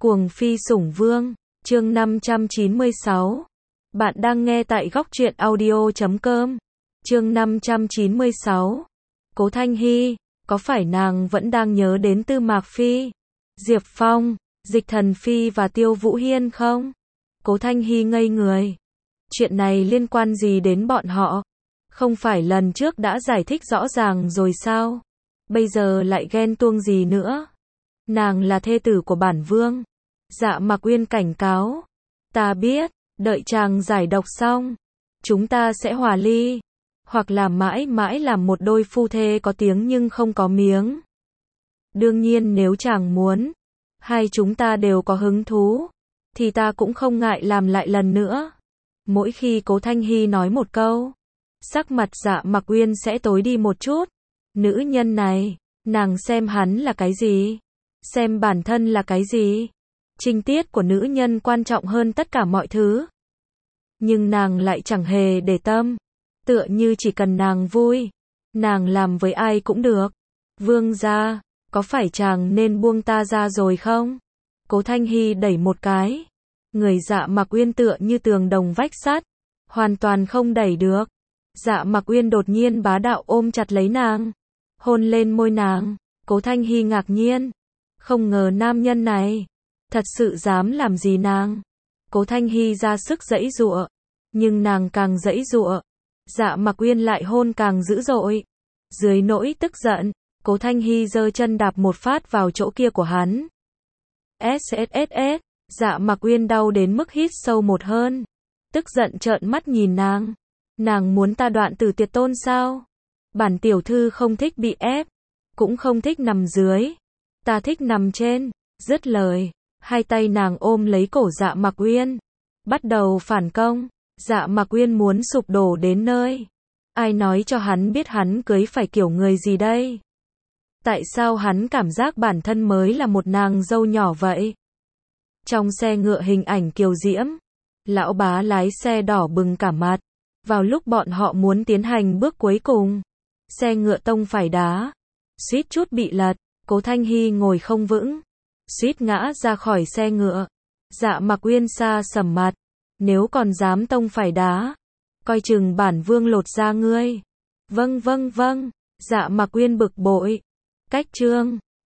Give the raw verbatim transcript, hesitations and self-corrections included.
Cuồng phi sủng vương, chương năm trăm chín mươi sáu. Bạn đang nghe tại góc truyện audio chấm com. Chương năm trăm chín mươi sáu. Cố Thanh Hy, có phải nàng vẫn đang nhớ đến Tư Mạc Phi, Diệp Phong, Dịch Thần Phi và Tiêu Vũ Hiên không? Cố Thanh Hy ngây người. Chuyện này liên quan gì đến bọn họ? Không phải lần trước đã giải thích rõ ràng rồi sao? Bây giờ lại ghen tuông gì nữa? Nàng là thê tử của bản vương. Dạ Mạc Uyên cảnh cáo. Ta biết, đợi chàng giải độc xong, chúng ta sẽ hòa ly. Hoặc là mãi mãi làm một đôi phu thê có tiếng nhưng không có miếng. Đương nhiên nếu chàng muốn, hai chúng ta đều có hứng thú, thì ta cũng không ngại làm lại lần nữa. Mỗi khi Cố Thanh Hy nói một câu, sắc mặt Dạ Mạc Uyên sẽ tối đi một chút. Nữ nhân này, nàng xem hắn là cái gì? Xem bản thân là cái gì? Trinh tiết của nữ nhân quan trọng hơn tất cả mọi thứ. Nhưng nàng lại chẳng hề để tâm. Tựa như chỉ cần nàng vui, nàng làm với ai cũng được. Vương gia, có phải chàng nên buông ta ra rồi không? Cố Thanh Hy đẩy một cái. Người Dạ Mạc Uyên tựa như tường đồng vách sắt, hoàn toàn không đẩy được. Dạ Mạc Uyên đột nhiên bá đạo ôm chặt lấy nàng, hôn lên môi nàng. Cố Thanh Hy ngạc nhiên, không ngờ nam nhân này thật sự dám làm gì nàng. Cố Thanh Hy ra sức giãy giụa, nhưng nàng càng giãy giụa, Dạ Mạc Uyên lại hôn càng dữ dội. Dưới nỗi tức giận, Cố Thanh Hy giơ chân đạp một phát vào chỗ kia của hắn. ét ét ét ét, Dạ Mạc Uyên đau đến mức hít sâu một hơn. Tức giận trợn mắt nhìn nàng. Nàng muốn ta đoạn tử tuyệt tôn sao? Bản tiểu thư không thích bị ép, cũng không thích nằm dưới. Ta thích nằm trên. Dứt lời, hai tay nàng ôm lấy cổ Dạ Mạc Uyên, bắt đầu phản công. Dạ Mạc Uyên muốn sụp đổ đến nơi. Ai nói cho hắn biết hắn cưới phải kiểu người gì đây? Tại sao hắn cảm giác bản thân mới là một nàng dâu nhỏ vậy? Trong xe ngựa hình ảnh kiều diễm, lão bá lái xe đỏ bừng cả mặt. Vào lúc bọn họ muốn tiến hành bước cuối cùng, xe ngựa tông phải đá, suýt chút bị lật. Cố Thanh Hy ngồi không vững, suýt ngã ra khỏi xe ngựa. Dạ Mạc Uyên xa sầm mặt. Nếu còn dám tông phải đá, coi chừng bản vương lột da ngươi. Vâng vâng vâng, Dạ Mạc Uyên bực bội. Cách chương